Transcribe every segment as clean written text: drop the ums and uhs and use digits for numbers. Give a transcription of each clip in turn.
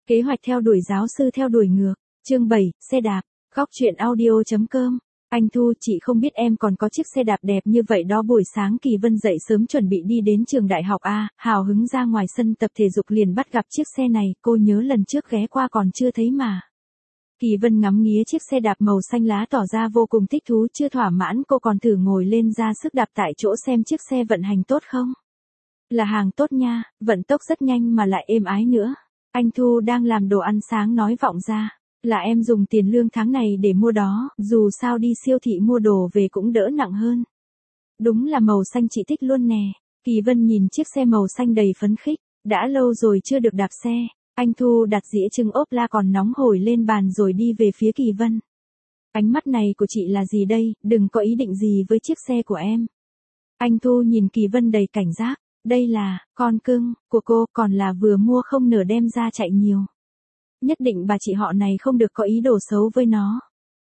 Kế hoạch theo đuổi giáo sư theo đuổi ngược. Chương 7, xe đạp. Góc truyện audio.com. Anh Thu, chị không biết em còn có chiếc xe đạp đẹp như vậy đó. Buổi sáng Kỳ Vân dậy sớm chuẩn bị đi đến trường đại học A, hào hứng ra ngoài sân tập thể dục liền bắt gặp chiếc xe này, cô nhớ lần trước ghé qua còn chưa thấy mà. Kỳ Vân ngắm nghía chiếc xe đạp màu xanh lá tỏ ra vô cùng thích thú, chưa thỏa mãn cô còn thử ngồi lên ra sức đạp tại chỗ xem chiếc xe vận hành tốt không. Là hàng tốt nha, vận tốc rất nhanh mà lại êm ái nữa. Anh Thu đang làm đồ ăn sáng nói vọng ra. Là em dùng tiền lương tháng này để mua đó, dù sao đi siêu thị mua đồ về cũng đỡ nặng hơn. Đúng là màu xanh chị thích luôn nè. Kỳ Vân nhìn chiếc xe màu xanh đầy phấn khích, đã lâu rồi chưa được đạp xe. Anh Thu đặt dĩa trứng ốp la còn nóng hổi lên bàn rồi đi về phía Kỳ Vân. Ánh mắt này của chị là gì đây, đừng có ý định gì với chiếc xe của em. Anh Thu nhìn Kỳ Vân đầy cảnh giác, đây là, con cưng, của cô, còn là vừa mua không nửa đem ra chạy nhiều. Nhất định bà chị họ này không được có ý đồ xấu với nó.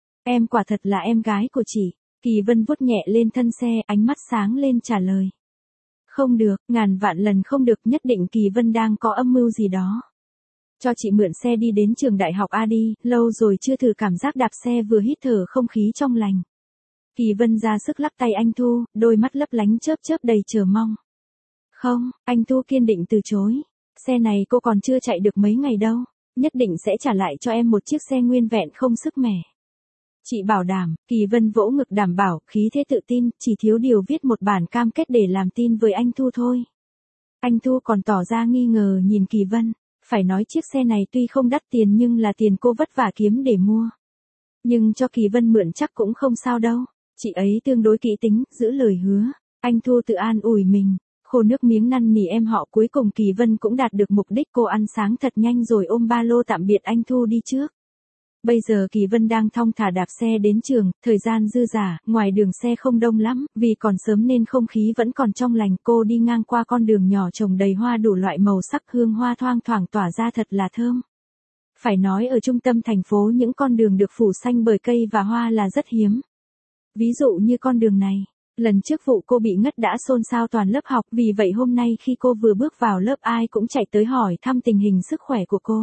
Em quả thật là em gái của chị. Kỳ Vân vuốt nhẹ lên thân xe, ánh mắt sáng lên trả lời. Không được, ngàn vạn lần không được, nhất định Kỳ Vân đang có âm mưu gì đó. Cho chị mượn xe đi đến trường đại học A đi, lâu rồi chưa thử cảm giác đạp xe vừa hít thở không khí trong lành. Kỳ Vân ra sức lắc tay anh Thu, đôi mắt lấp lánh chớp chớp đầy chờ mong. Không, anh Thu kiên định từ chối. Xe này cô còn chưa chạy được mấy ngày đâu. Nhất định sẽ trả lại cho em một chiếc xe nguyên vẹn không sức mẻ. Chị bảo đảm. Kỳ Vân vỗ ngực đảm bảo, khí thế tự tin, chỉ thiếu điều viết một bản cam kết để làm tin với anh Thu thôi. Anh Thu còn tỏ ra nghi ngờ nhìn Kỳ Vân. Phải nói chiếc xe này tuy không đắt tiền nhưng là tiền cô vất vả kiếm để mua. Nhưng cho Kỳ Vân mượn chắc cũng không sao đâu. Chị ấy tương đối kỹ tính, giữ lời hứa. Anh Thu tự an ủi mình. Khô nước miếng năn nỉ em họ, cuối cùng Kỳ Vân cũng đạt được mục đích, cô ăn sáng thật nhanh rồi ôm ba lô tạm biệt anh Thu đi trước. Bây giờ Kỳ Vân đang thong thả đạp xe đến trường, thời gian dư dả, ngoài đường xe không đông lắm, vì còn sớm nên không khí vẫn còn trong lành. Cô đi ngang qua con đường nhỏ trồng đầy hoa đủ loại màu sắc, hương hoa thoang thoảng tỏa ra thật là thơm. Phải nói ở trung tâm thành phố những con đường được phủ xanh bởi cây và hoa là rất hiếm. Ví dụ như con đường này. Lần trước vụ cô bị ngất đã xôn xao toàn lớp học, vì vậy hôm nay khi cô vừa bước vào lớp ai cũng chạy tới hỏi thăm tình hình sức khỏe của cô.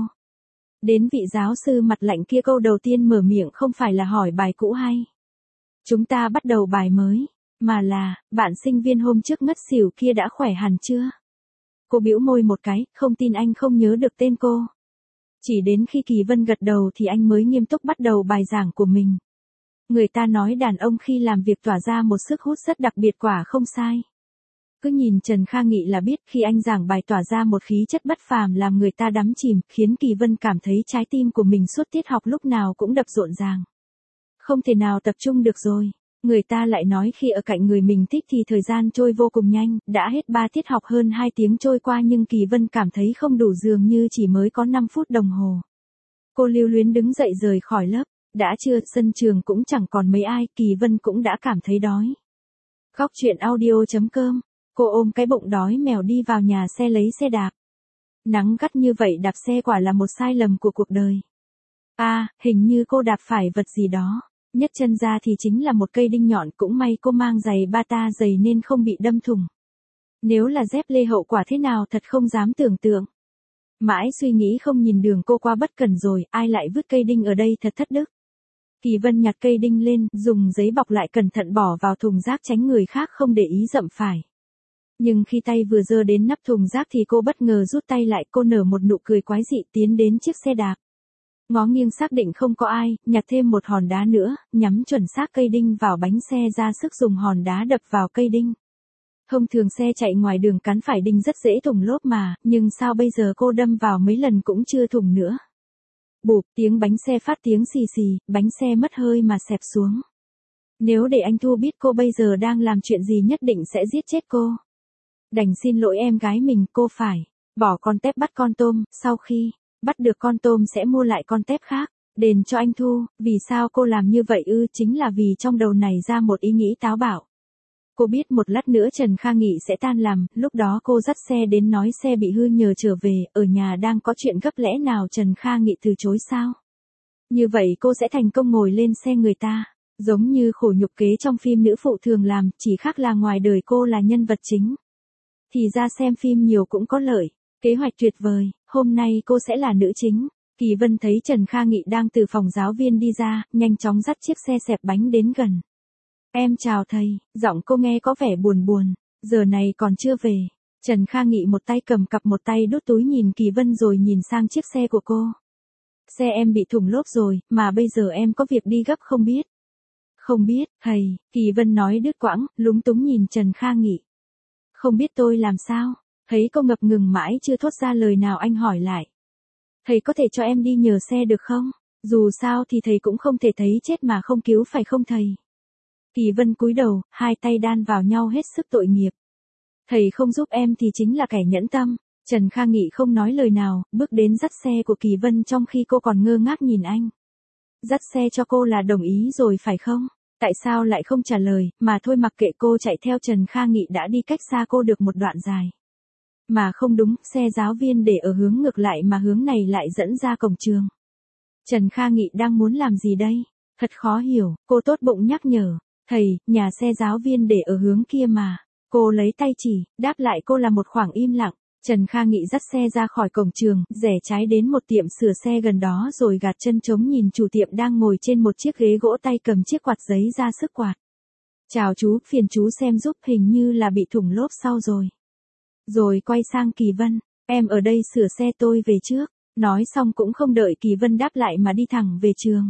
Đến vị giáo sư mặt lạnh kia câu đầu tiên mở miệng không phải là hỏi bài cũ hay. Chúng ta bắt đầu bài mới, mà là, bạn sinh viên hôm trước ngất xỉu kia đã khỏe hẳn chưa? Cô bĩu môi một cái, không tin anh không nhớ được tên cô. Chỉ đến khi Kỳ Vân gật đầu thì anh mới nghiêm túc bắt đầu bài giảng của mình. Người ta nói đàn ông khi làm việc tỏa ra một sức hút rất đặc biệt, quả không sai. Cứ nhìn Trần Kha Nghị là biết, khi anh giảng bài tỏa ra một khí chất bất phàm làm người ta đắm chìm, khiến Kỳ Vân cảm thấy trái tim của mình suốt tiết học lúc nào cũng đập rộn ràng. Không thể nào tập trung được rồi. Người ta lại nói khi ở cạnh người mình thích thì thời gian trôi vô cùng nhanh, đã hết 3 tiết học hơn 2 tiếng trôi qua nhưng Kỳ Vân cảm thấy không đủ, dường như chỉ mới có 5 phút đồng hồ. Cô lưu luyến đứng dậy rời khỏi lớp. Đã trưa, sân trường cũng chẳng còn mấy ai, Kỳ Vân cũng đã cảm thấy đói. Góc truyện audio.com. Cô ôm cái bụng đói mèo đi vào nhà xe lấy xe đạp. Nắng gắt như vậy đạp xe quả là một sai lầm của cuộc đời. Hình như cô đạp phải vật gì đó. Nhấc chân ra thì chính là một cây đinh nhọn, cũng may cô mang giày bata dày nên không bị đâm thủng. Nếu là dép lê hậu quả thế nào thật không dám tưởng tượng. Mãi suy nghĩ không nhìn đường, cô qua bất cẩn rồi, ai lại vứt cây đinh ở đây, thật thất đức. Kỳ Vân nhặt cây đinh lên, dùng giấy bọc lại cẩn thận bỏ vào thùng rác tránh người khác không để ý dậm phải. Nhưng khi tay vừa giơ đến nắp thùng rác thì cô bất ngờ rút tay lại, cô nở một nụ cười quái dị tiến đến chiếc xe đạp. Ngó nghiêng xác định không có ai, nhặt thêm một hòn đá nữa, nhắm chuẩn xác cây đinh vào bánh xe, ra sức dùng hòn đá đập vào cây đinh. Thông thường xe chạy ngoài đường cắn phải đinh rất dễ thủng lốp mà, nhưng sao bây giờ cô đâm vào mấy lần cũng chưa thủng nữa. Bụp, tiếng bánh xe phát tiếng xì xì, bánh xe mất hơi mà xẹp xuống. Nếu để anh Thu biết cô bây giờ đang làm chuyện gì nhất định sẽ giết chết cô. Đành xin lỗi em gái mình, cô phải bỏ con tép bắt con tôm, sau khi bắt được con tôm sẽ mua lại con tép khác, đền cho anh Thu. Vì sao cô làm như vậy chính là vì trong đầu này ra một ý nghĩ táo bạo. Cô biết một lát nữa Trần Kha Nghị sẽ tan làm, lúc đó cô dắt xe đến nói xe bị hư nhờ trở về, ở nhà đang có chuyện gấp, lẽ nào Trần Kha Nghị từ chối sao? Như vậy cô sẽ thành công ngồi lên xe người ta, giống như khổ nhục kế trong phim nữ phụ thường làm, chỉ khác là ngoài đời cô là nhân vật chính. Thì ra xem phim nhiều cũng có lợi, kế hoạch tuyệt vời, hôm nay cô sẽ là nữ chính. Kỳ Vân thấy Trần Kha Nghị đang từ phòng giáo viên đi ra, nhanh chóng dắt chiếc xe xẹp bánh đến gần. Em chào thầy, giọng cô nghe có vẻ buồn buồn, giờ này còn chưa về. Trần Kha Nghị một tay cầm cặp một tay đút túi nhìn Kỳ Vân rồi nhìn sang chiếc xe của cô. Xe em bị thủng lốp rồi, mà bây giờ em có việc đi gấp không biết. Không biết, thầy, Kỳ Vân nói đứt quãng, lúng túng nhìn Trần Kha Nghị. Không biết tôi làm sao? Thấy cô ngập ngừng mãi chưa thốt ra lời nào anh hỏi lại. Thầy có thể cho em đi nhờ xe được không? Dù sao thì thầy cũng không thể thấy chết mà không cứu phải không thầy? Kỳ Vân cúi đầu, hai tay đan vào nhau hết sức tội nghiệp. Thầy không giúp em thì chính là kẻ nhẫn tâm. Trần Kha Nghị không nói lời nào, bước đến dắt xe của Kỳ Vân trong khi cô còn ngơ ngác nhìn anh. Dắt xe cho cô là đồng ý rồi phải không? Tại sao lại không trả lời, mà thôi mặc kệ cô chạy theo Trần Kha Nghị đã đi cách xa cô được một đoạn dài. Mà không đúng, xe giáo viên để ở hướng ngược lại mà hướng này lại dẫn ra cổng trường. Trần Kha Nghị đang muốn làm gì đây? Thật khó hiểu, cô tốt bụng nhắc nhở. Thầy, nhà xe giáo viên để ở hướng kia mà. Cô lấy tay chỉ, đáp lại cô là một khoảng im lặng. Trần Kha Nghị dắt xe ra khỏi cổng trường, rẽ trái đến một tiệm sửa xe gần đó rồi gạt chân trống nhìn chủ tiệm đang ngồi trên một chiếc ghế gỗ tay cầm chiếc quạt giấy ra sức quạt. Chào chú, phiền chú xem giúp, hình như là bị thủng lốp sau rồi. Rồi quay sang Kỳ Vân, em ở đây sửa xe tôi về trước. Nói xong cũng không đợi Kỳ Vân đáp lại mà đi thẳng về trường.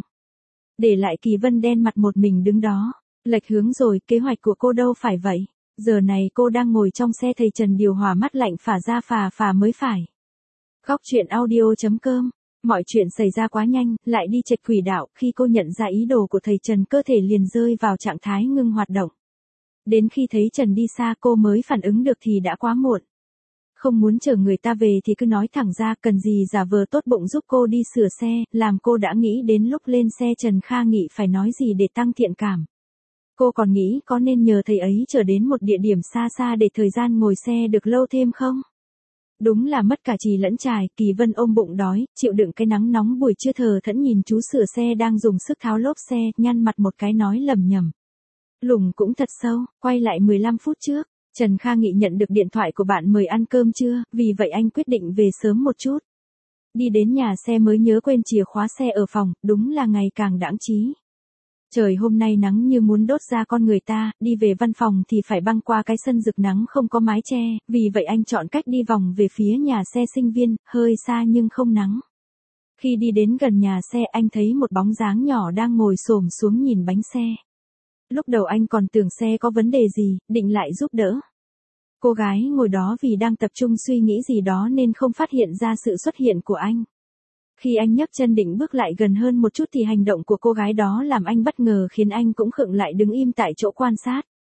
Để lại Kỳ Vân đen mặt một mình đứng đó. Lệch hướng rồi, kế hoạch của cô đâu phải vậy. Giờ này cô đang ngồi trong xe thầy Trần điều hòa mắt lạnh phả ra phà mới phải. Góc chuyện audio.com. Mọi chuyện xảy ra quá nhanh, lại đi chệch quỹ đạo, khi cô nhận ra ý đồ của thầy Trần cơ thể liền rơi vào trạng thái ngưng hoạt động. Đến khi thấy Trần đi xa cô mới phản ứng được thì đã quá muộn. Không muốn chở người ta về thì cứ nói thẳng ra, cần gì giả vờ tốt bụng giúp cô đi sửa xe, làm cô đã nghĩ đến lúc lên xe Trần Kha Nghị phải nói gì để tăng thiện cảm. Cô còn nghĩ có nên nhờ thầy ấy chở đến một địa điểm xa xa để thời gian ngồi xe được lâu thêm không? Đúng là mất cả chì lẫn chài. Kỳ Vân ôm bụng đói, chịu đựng cái nắng nóng buổi trưa thờ thẫn nhìn chú sửa xe đang dùng sức tháo lốp xe, nhăn mặt một cái nói lẩm nhẩm. Lùng cũng thật sâu, quay lại 15 phút trước. Trần Kha Nghị nhận được điện thoại của bạn mời ăn cơm trưa, vì vậy anh quyết định về sớm một chút. Đi đến nhà xe mới nhớ quên chìa khóa xe ở phòng, đúng là ngày càng đãng trí. Trời hôm nay nắng như muốn đốt da con người ta, đi về văn phòng thì phải băng qua cái sân rực nắng không có mái che, vì vậy anh chọn cách đi vòng về phía nhà xe sinh viên, hơi xa nhưng không nắng. Khi đi đến gần nhà xe anh thấy một bóng dáng nhỏ đang ngồi xổm xuống nhìn bánh xe. Lúc đầu anh còn tưởng xe có vấn đề gì, định lại giúp đỡ. Cô gái ngồi đó vì đang tập trung suy nghĩ gì đó nên không phát hiện ra sự xuất hiện của anh. Khi anh nhấc chân định bước lại gần hơn một chút thì hành động của cô gái đó làm anh bất ngờ khiến anh cũng khựng lại đứng im tại chỗ quan sát.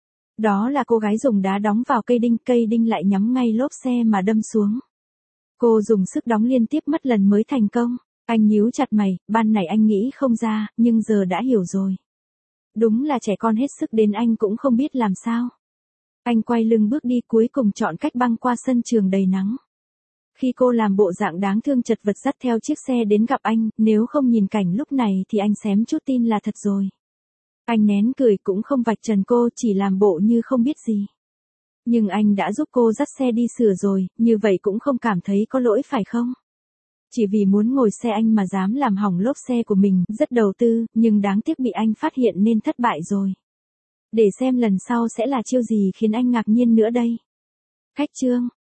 Đó là cô gái dùng đá đóng vào cây đinh lại nhắm ngay lốp xe mà đâm xuống. Cô dùng sức đóng liên tiếp mất lần mới thành công. Anh nhíu chặt mày, ban nãy anh nghĩ không ra, nhưng giờ đã hiểu rồi. Đúng là trẻ con hết sức đến anh cũng không biết làm sao. Anh quay lưng bước đi cuối cùng chọn cách băng qua sân trường đầy nắng. Khi cô làm bộ dạng đáng thương chật vật dắt theo chiếc xe đến gặp anh, nếu không nhìn cảnh lúc này thì anh xém chút tin là thật rồi. Anh nén cười cũng không vạch trần cô, chỉ làm bộ như không biết gì. Nhưng anh đã giúp cô dắt xe đi sửa rồi, như vậy cũng không cảm thấy có lỗi phải không? Chỉ vì muốn ngồi xe anh mà dám làm hỏng lốp xe của mình, rất đầu tư, nhưng đáng tiếc bị anh phát hiện nên thất bại rồi. Để xem lần sau sẽ là chiêu gì khiến anh ngạc nhiên nữa đây. Khách chương.